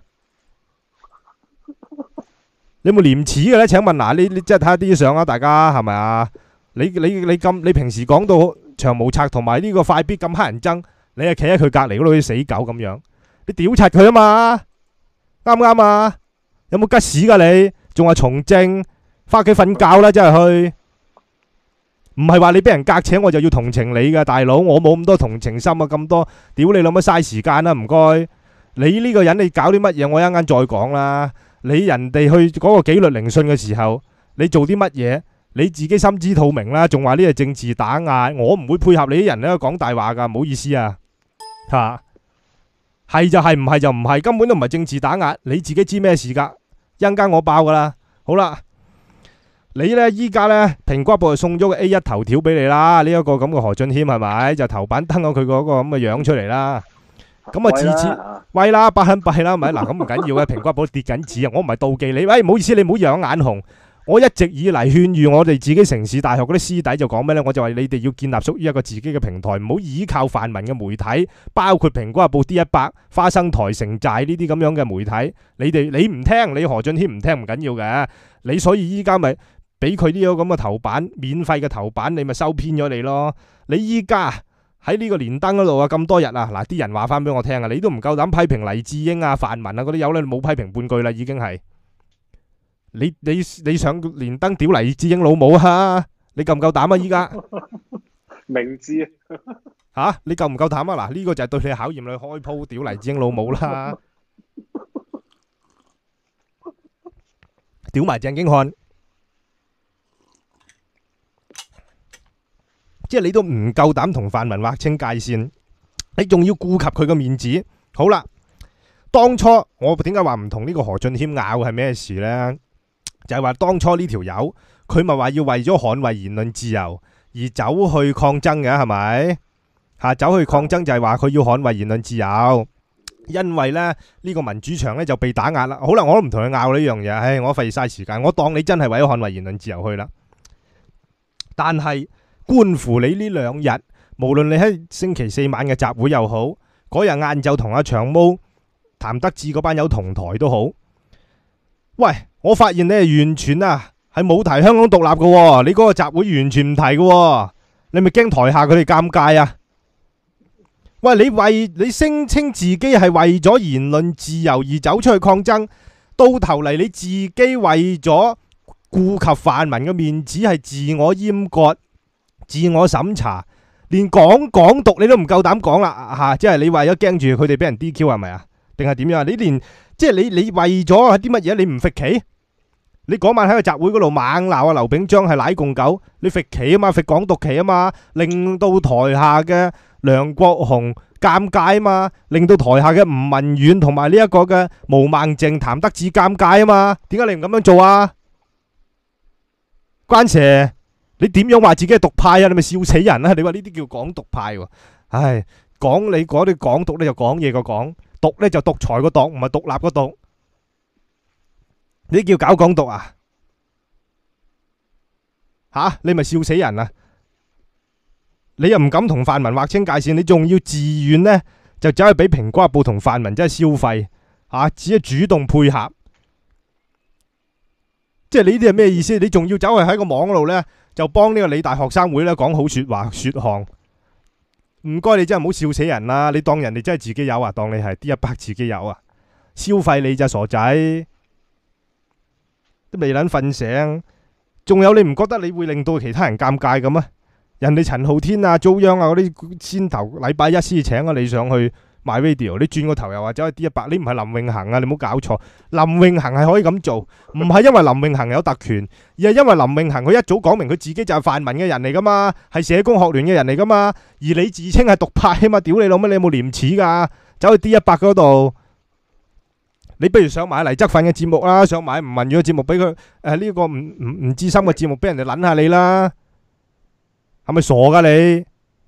你有冇廉恥嘅咧？請問嗱，你你即係睇下啲相啊，大家係咪啊？你你你咁，你平時講到長毛賊同埋呢個快必咁黑人憎，你係企喺佢隔離嗰度好似死狗咁樣，你屌柒佢啊嘛？啱唔啱啊？有冇吉屎噶你？仲話從政，翻屋企瞓覺啦，真係去。唔係話你俾人隔扯我就要同情你噶，大佬，我冇咁多同情心啊，咁多屌你老母嘥時間啦，唔該。你呢個人你搞啲乜嘢？我一陣間再講啦。你人哋去嗰個紀律聆訊嘅時候，你做啲乜嘢？你自己心知肚明啦，仲話呢係政治打壓，我唔會配合你啲人咧講大話噶，唔好意思啊，吓係就係，唔係就唔係，根本都唔係政治打壓，你自己知咩事噶？一陣間我爆噶啦，好啦，你呢依家呢，蘋果報就送咗個 A 一頭條俾你啦，呢一個咁嘅何俊謙係咪？就頭版登咗佢嗰個咁嘅樣出嚟啦，咁啊次次喂啦，百肯閉啦，咪嗱咁唔緊要嘅，蘋果報跌緊紙啊，我唔係妒忌你，喂唔好意思，你唔好養眼紅。我一直以嚟勸喻我哋自己城市大學嗰啲師弟就講咩呢？我就話你哋要建立屬於一個自己嘅平台，唔好依靠泛民嘅媒體，包括蘋果日報 D 一百、花生台、城寨呢啲咁樣嘅媒體。你哋你唔聽，你何俊謙唔聽唔緊要嘅，你所以依家咪俾佢呢個咁嘅頭版，免費嘅頭版，你咪收編咗你咯。你依家喺呢個連登嗰度啊，咁多日啊，嗱啲人話翻俾我聽啊，你都唔夠膽批評黎智英啊、泛民啊嗰啲友咧，你冇批評半句啦，已經係。你你你上連登屌黎智英老母啊？你夠唔夠膽啊？依家明知啊吓，你夠唔夠膽啊？嗱，呢個就係對你考驗，你開鋪屌黎智英老母啦，屌埋鄭經翰，即係你都唔夠膽同泛民劃清界線，你仲要顧及佢個面子。好啦，當初我點解話唔同呢個何俊謙拗係咩事呢？就係話當初呢條友佢咪話要為咗捍衛言論自由而走去抗爭嘅，係咪吓？走去抗爭就係話佢要捍衛言論自由，因為咧呢個民主牆咧就被打壓啦。好啦，我都唔同佢拗呢樣嘢，唉，我費事嘥時間，我當你真係為咗捍衛言論自由去啦。但係觀乎你呢兩日，無論你喺星期四晚嘅集會又好，嗰日晏晝同阿長毛、譚德志嗰班友同台都好。喂，我發現你係完全啊，係冇提香港獨立嘅喎，你嗰個集會完全唔提嘅喎，你咪驚台下佢哋尷尬啊？喂，你為你聲稱自己係為咗言論自由而走出去抗爭，到頭嚟你自己為咗顧及泛民嘅面子係自我閹割、自我審查，連講港獨你都唔夠膽講啦嚇！即係你為咗驚住佢哋俾人 D Q 係咪啊？定係點樣啊？你連即係你你為咗啲乜嘢？你唔揈企？你嗰晚喺個集會嗰度猛鬧啊劉炳章係奶共狗，你揈企啊嘛，揈港獨旗啊嘛，令到台下嘅梁國雄尷尬啊嘛，令到台下嘅吳文遠同埋呢一個嘅毛孟靜、譚德志尷尬啊嘛，點解你唔咁樣做啊？關 Sir， 你點樣話自己係獨派啊？你咪笑死人啦！你話呢啲叫港獨派喎？唉，講你嗰啲港獨咧就講嘢個講，獨咧就獨裁個獨，唔係獨立個獨。你叫搞港獨啊？吓，你咪笑死人啊！你又唔敢同泛民劃清界線，你仲要自願呢，就走去俾蘋果日報同泛民真係消費吓，只係主動配合。即係你呢啲係咩意思？你仲要走去喺個網度呢，就幫呢個理大學生會呢講好說話說項。唔該，你真係唔好笑死人啦！你當人哋真係自己有啊？當你係 D 一百自己有啊？消費你咋傻仔？都未撚瞓醒，仲有你唔覺得你會令到其他人尷尬咁啊？人哋陳浩天啊、遭殃啊嗰啲先頭禮拜一先請咗你上去買 video， 你轉個頭又話走去 D 一百，你唔係林永恒啊？你唔好搞錯，林永恒係可以咁做，唔係因為林永恒有特權，而係因為林永恒佢一早講明佢自己就係泛民嘅人嚟噶嘛，係社工學聯嘅人嚟噶嘛，而你自稱係獨派啊嘛，屌你老乜，你有冇廉恥噶？走去 D 一百嗰度。你不如上埋黎則奮嘅節目啦，上埋吳文遠嘅節目俾佢，誒呢個唔唔唔知心嘅節目俾人哋捻下你啦，係咪傻噶你？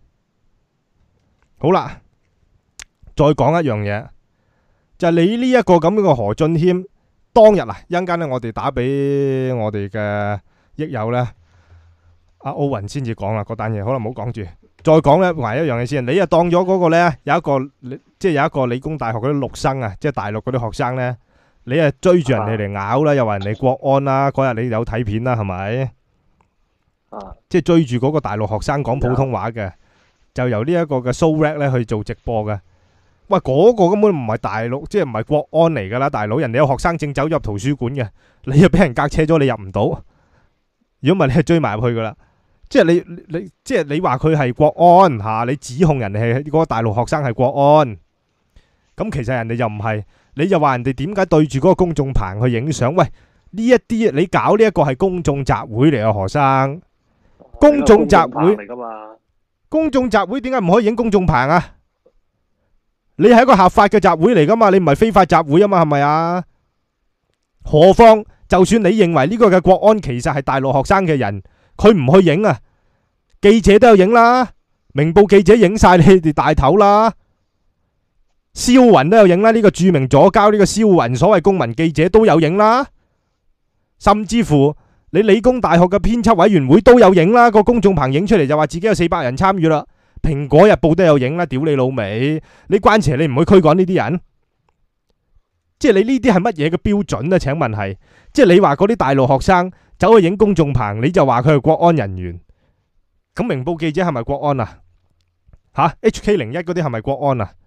好啦，再講一樣嘢，就係你呢一個咁樣嘅何俊謙，當日啊，一陣間咧我哋打俾我哋嘅益友咧，阿奧雲先至講啦，嗰單嘢，好啦，唔好講住。再講咧，埋一樣嘢先。你又當咗嗰個咧，有一個即係有一個理工大學嗰啲陸生啊，即係大陸嗰啲學生咧，你啊追住人哋嚟咬啦，又話人哋國安啦，嗰日你有睇片啦，係咪？啊！即係追住嗰個大陸學生講普通話嘅，就由呢一個嘅 show rap 咧去做直播嘅。喂，嗰個根本唔係大陸，即係唔係國安嚟噶啦，大佬，人哋有學生證走入圖書館嘅，你又俾人隔車咗，你入唔到。如果唔係，你係追埋入去噶啦。即係你你即係你話佢係國安吓，你指控人哋係嗰個大陸學生係國安，咁其實人哋又唔係，你就話人哋點解對住嗰個公眾棚去影相？喂，呢一啲你搞呢一個係公眾集會嚟啊，何生？公眾集會嚟噶嘛？公眾集會點解唔可以影公眾棚啊？你係一個合法嘅集會嚟噶嘛？你唔係非法集會啊嘛？係咪啊？何況就算你認為呢個嘅國安其實係大陸學生嘅人。佢唔去影啊，記者都有影啦，明報記者影晒你哋大頭啦，蕭雲都有影啦，呢個著名左膠呢個蕭雲所謂公民記者都有影啦，甚至乎你理工大學嘅編輯委員會都有影啦，個公眾棚影出嚟就話自己有四百人參與啦，蘋果日報都有影啦，屌你老味，你關邪你唔去驅趕呢啲人，即係你呢啲係乜嘢嘅標準啊？請問係，即係你話嗰啲大陸學生走去影公眾棚，你就話佢係國安人員，咁明報記者係咪國安啊？吓 H K 零一嗰啲係咪國安啊？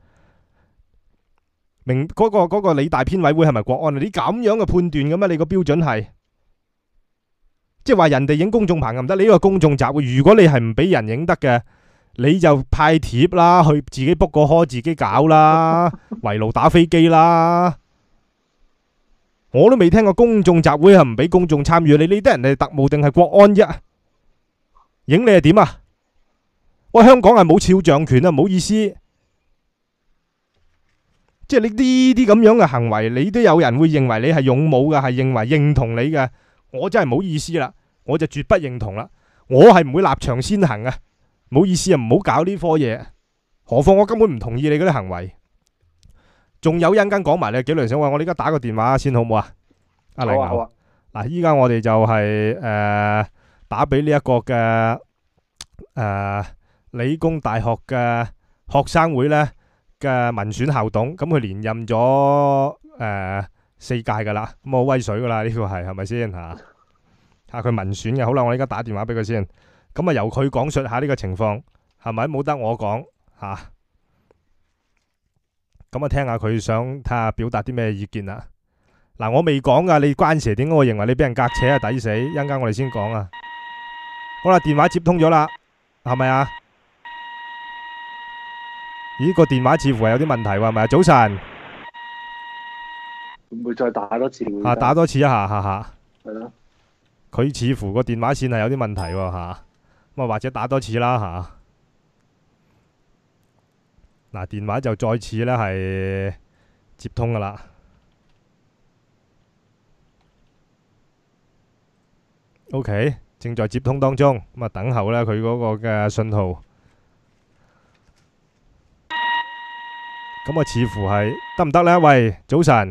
明嗰、嗰個、嗰個理大編委會係咪國安啊？你咁樣嘅判斷嘅咩？你個標準係，即係話人哋影公眾棚唔得，你呢個公眾集會，如果你係唔俾人影得嘅，你就派帖啦，去自己 book 個開，自己搞啦，圍爐打飛機啦。我都未聽過公眾集會係唔俾公眾參與，你理得人哋特務定係國安啫？影你係點啊？喂，香港係冇肖像權啊，唔好意思。即係你呢啲咁樣嘅行為，你都有人會認為你係勇武嘅，係認為認同你嘅，我真係唔好意思啦，我就絕不認同啦。我係唔會立場先行啊，唔好意思啊，唔好搞呢科嘢。何況我根本唔同意你嗰啲行為。仲有一陣間講埋你幾輪想話，我哋而家打個電話先好唔好啊？阿黎牛，嗱，依家我哋就係誒打俾呢一個嘅誒理工大學嘅學生會咧嘅民選校董，咁佢連任咗誒四屆噶啦，咁好威水噶啦，呢個係係咪先嚇？嚇佢民選嘅，好啦，我而家打電話俾佢先，咁啊由佢講述下呢個情況，係咪冇得我講嚇？咁啊聽下佢想睇下表達啲咩意見啊！嗱，我未講噶，你關蛇點解我認為你俾人隔扯啊？抵死！一陣間我哋先講啊！好啦，電話接通咗啦，係咪啊？咦，個電話似乎係有啲問題喎，係咪啊？早晨， 會唔會再打多次？ 啊，打多次一下，下下。 係咯。 佢似乎個電話線係有啲問題喎，嚇。咁啊，或者打多次啦，嚇。嗱，電話就再次咧係接通噶啦。OK，正在接通當中，咁啊等候咧佢嗰個嘅信號。咁啊似乎係得唔得咧？喂，早晨，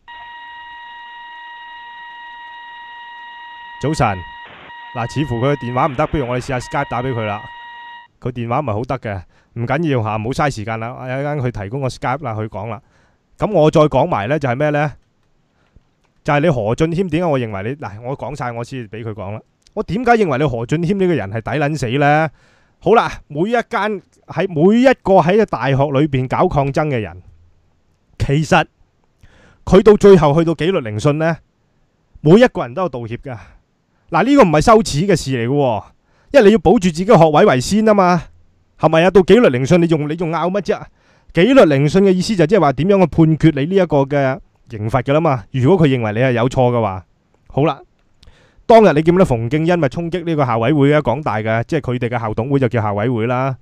早晨。嗱，似乎佢嘅電話唔得，不如我哋試下 Skype 打俾佢啦。佢電話唔係好得嘅，唔緊要嚇，唔好嘥時間啦。一陣間佢提供個 Skype 啦，佢講啦。咁我再講埋咧，就係咩咧？就係你何俊謙點解我認為你嗱，我講晒我先俾佢講啦。我點解認為你何俊謙呢個人係抵撚死呢？好啦，每一間喺每一個喺個大學裏邊搞抗爭嘅人，其實佢到最後去到紀律聆訊呢，每一個人都有道歉噶。嗱，呢個唔係羞恥嘅事嚟嘅，因為你要保住自己嘅學位為先啊嘛，係咪啊？到紀律聆訊你仲你仲拗乜啫？紀律聆訊嘅意思就即係話點樣去判決你呢一個嘅刑罰噶啦嘛。如果佢認為你係有錯嘅話，好啦，當日你見到馮敬恩咪衝擊呢個校委會啊，港大嘅，即係佢哋嘅校董會就叫校委會啦。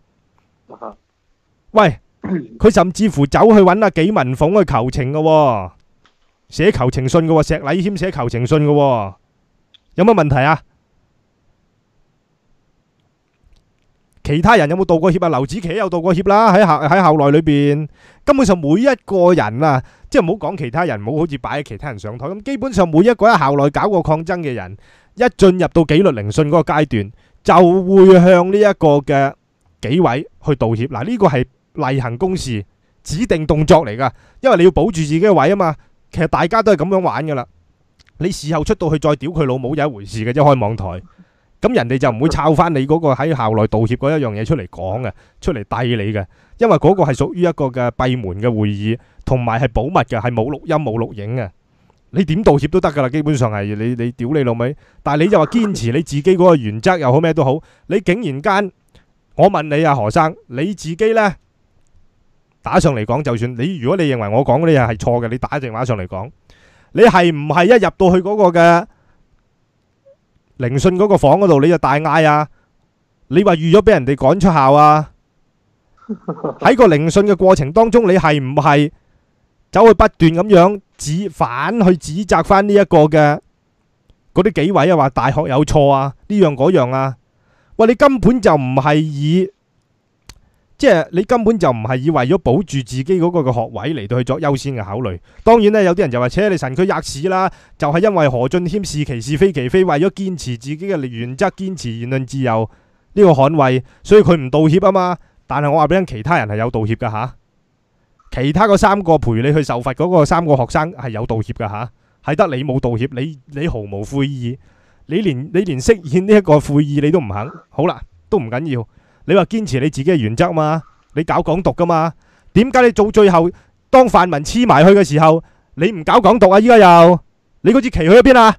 喂，佢甚至乎走去揾阿紀文鳳去求情嘅，寫求情信嘅，石禮謙寫求情信嘅，有乜問題啊？其他人有冇道過歉啊？劉子琪有道過歉啦，喺校喺校內裏邊，根本上每一個人啊，即係唔好講其他人，唔好好似擺喺其他人上台咁。基本上每一個喺校內搞過抗爭嘅人，一進入到紀律聆訊嗰個階段，就會向呢一個嘅紀委去道歉。嗱，呢個係例行公事，指定動作嚟噶，因為你要保住自己嘅位啊嘛。其實大家都係咁樣玩噶啦。你事後出到去再屌佢老母有一回事嘅啫，開網台。咁人哋就唔會抄翻你嗰個喺校內道歉嗰一樣嘢出嚟講嘅，出嚟遞你嘅，因為嗰個係屬於一個嘅閉門嘅會議，同埋係保密嘅，係冇錄音冇錄影嘅。你點道歉都得噶啦，基本上係你你屌你老味。但係你就話堅持你自己嗰個原則又好咩都好，你竟然間，我問你啊何生，你自己呢？打上嚟講，就算你如果你認為我講嗰啲嘢係錯嘅，你打電話上嚟講，你係唔係一入到去嗰個嘅聆訊嗰個房嗰度，你就大嗌啊？你話預咗俾人哋趕出校啊？喺個聆訊嘅過程當中，你係唔係走去不斷咁樣指反去指責翻呢一個嘅嗰啲紀委啊？話大學有錯啊？呢樣嗰樣啊？喂，你根本就唔係以即係你根本就唔係以為咗保住自己嗰個嘅學位嚟到去作優先嘅考慮。當然呢，有啲人就話：，扯你神佢吔屎啦！就係因為何俊謙是其是非其非，為咗堅持自己嘅原則，堅持言論自由呢個捍衛，所以佢唔道歉啊嘛。但係我話俾你聽，其他人係有道歉噶吓，其他嗰三個陪你去受罰嗰個三個學生係有道歉噶吓，係得你冇道歉，你你毫無悔意，你連你連飾演呢一個悔意你都唔肯。好啦，都唔緊要。你話堅持你自己嘅原則嘛？你搞港獨噶嘛？點解你做最後當泛民黐埋去嘅時候，你唔搞港獨啊？依家又你嗰支旗去咗邊啊？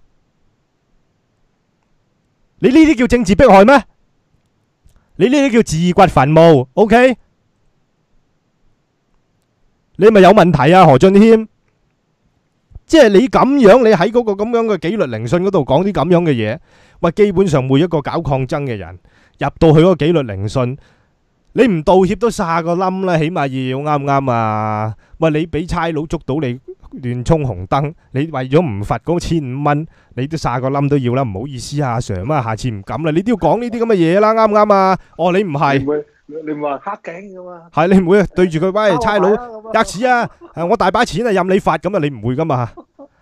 你呢啲叫政治迫害咩？你呢啲叫自掘墳墓 ？OK？ 你咪有問題啊，何俊謙！即係你咁樣，你喺嗰個咁樣嘅紀律聆訊嗰度講啲咁樣嘅嘢，喂，基本上每一個搞抗爭嘅人。入到去嗰個紀律聆訊，你唔道歉都殺個冧啦，起碼要啱唔啱啊？喂，你俾差佬捉到你亂衝紅燈，你為咗唔罰嗰千五蚊，你都殺個冧都要啦。唔好意思啊，阿 Sir 啊，下次唔敢啦。你都要講呢啲咁嘅嘢啦，啱唔啱啊？哦，你唔係， 你唔會，你唔話黑警噶嘛？ 係你唔會對住佢喂差佬吔屎啊！我大把錢啊，任你罰咁啊，你唔會噶嘛？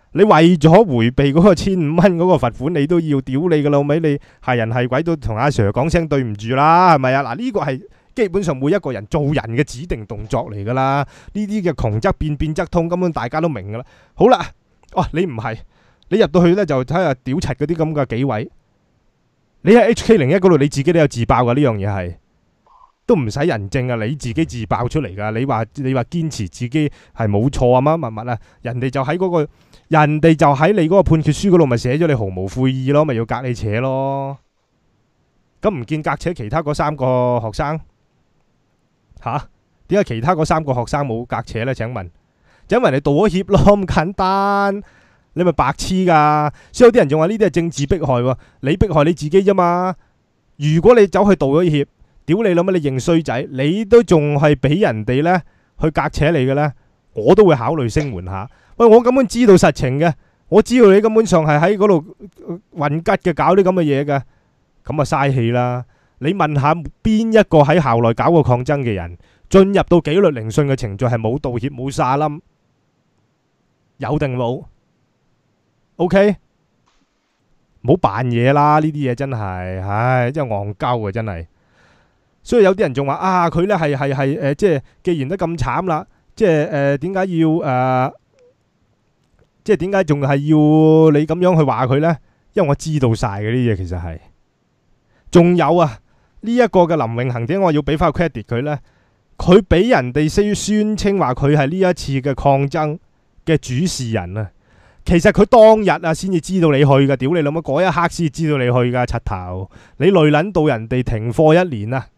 你為咗迴避嗰個千五蚊嗰個罰款，你都要屌你個老味，你係人係鬼都同阿 Sir 講聲對唔住啦，係咪啊？嗱，呢個係基本上每一個人做人嘅指定動作嚟噶啦。呢啲嘅窮則變，變則通，根本大家都明噶啦。好啦，哦，你唔係，你入到去呢，就睇下屌柒嗰啲咁嘅幾位。你喺 H K 零一嗰度，你自己都有自爆噶，呢樣嘢係都唔使人證啊，你自己自爆出嚟噶。你話你話堅持自己係冇錯啊乜乜乜啊，人哋就喺嗰個。人哋就喺你嗰個判決書嗰度，咪寫咗你毫無悔意咯，咪要隔你扯咯。咁唔見隔扯其他嗰三個學生吓？點解其他嗰三個學生冇隔扯呢？請問，就因為你道咗歉咯，咁簡單。你咪白痴噶。所以有啲人仲話呢啲係政治迫害喎，你迫害你自己啫嘛。如果你走去道咗歉，屌你諗乜？你認衰仔，你都仲係俾人哋呢去隔扯你嘅呢，我都會考慮聲援下。喂，我根本知道實情嘅，我知道你根本上係喺嗰度混吉嘅，搞啲咁嘅嘢嘅，咁啊嘥氣啦！你問下邊一個喺校內搞過抗爭嘅人，進入到紀律聆訊嘅程序係冇道歉冇沙冧，有定冇 ？OK，唔好扮嘢啦！呢啲嘢真係，唉，真係戇鳩啊！真係，所以有啲人仲話啊，佢呢係係係誒，即係既然都咁慘啦，即係誒點解要誒？呃即係點解仲係要你咁樣去話佢呢？因為我知道晒嘅啲嘢，其實係仲有啊呢一個嘅林永恒，點解我要俾翻個 credit 佢呢？佢俾人哋宣宣稱話佢係呢一次嘅抗爭嘅主事人啊！其實佢當日啊先至知道你去噶，屌你老母嗰一刻先知道你去噶，柒頭你累撚到人哋停課一年啊！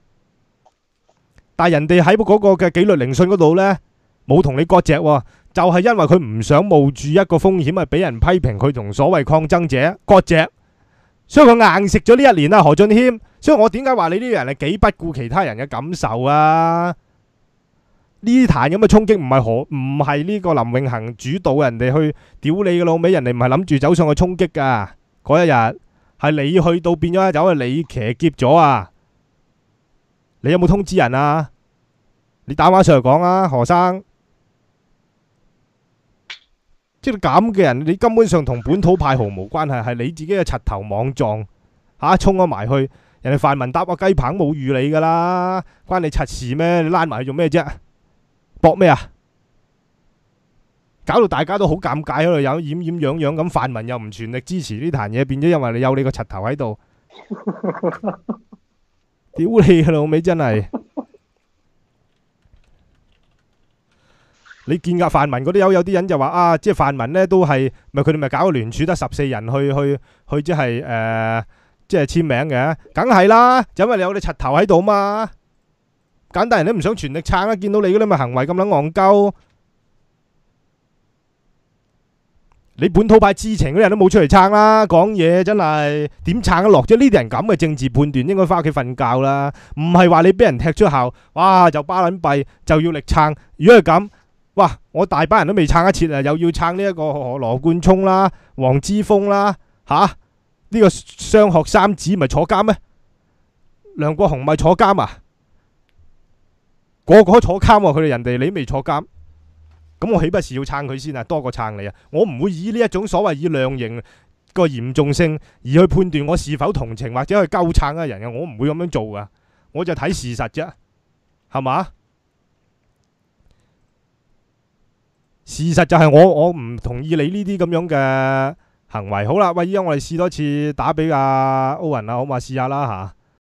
但係人哋喺嗰個嘅紀律聆訊嗰度呢，冇同你割席喎。就係因為佢唔想冒住一個風險，係俾人批評佢同所謂抗爭者割席，所以佢硬食咗呢一年啊，何俊謙。所以我點解話你呢個人係幾不顧其他人嘅感受啊？呢壇咁嘅衝擊唔係何唔係呢個林永恒主導，人哋去屌你嘅老味，人哋唔係諗住走上去衝擊噶。嗰一日係你去到變咗走，係你騎劫咗啊！你有冇通知人啊？你打電話上嚟講啊，何生。即係咁嘅人，你根本上同本土派毫無關係，係你自己嘅柒頭莽撞嚇，衝咗埋去，人哋泛民搭個雞棚冇預你噶啦，關你柒事咩？你拉埋去做咩啫？搏咩啊？搞到大家都好尷尬喺度，有掩掩樣樣咁，泛民又唔全力支持呢壇嘢，變咗因為你有你個柒頭喺度，屌你個老味真係！你見噶泛民嗰啲有有啲人就話啊，即係泛民呢都係咪佢哋咪搞個聯署得十四人去去去即係誒即係簽名嘅，梗係啦，就因為你有你柒頭喺度嘛。簡單人都唔想全力撐啊，見到你嗰啲咪行為咁撚戇鳩，你本土派知情嗰啲人都冇出嚟撐啦，講嘢真係點撐得落啫？呢啲人咁嘅政治判斷應該翻屋企瞓覺啦，唔係話你俾人踢出校，哇就巴撚閉就要力撐。如果係咁，哇！我大班人都未撐一切啊，又要撐呢一個羅冠聰啦、黃之鋒啦，吓、啊、呢、這個雙學三子咪坐監咩？梁國雄咪坐監啊？個個都坐監喎，佢哋人哋你未坐監，咁我豈不是要撐佢先啊？多過撐你啊！我唔會以呢一種所謂以量刑個嚴重性而去判斷我是否同情或者去鳩撐嘅人嘅，我唔會咁樣做噶，我就睇事實啫，係嘛？事實就係我我唔同意你呢啲咁樣嘅行為。好啦，喂，依家我哋試多次打俾阿歐文啦，好嘛？試下啦吓。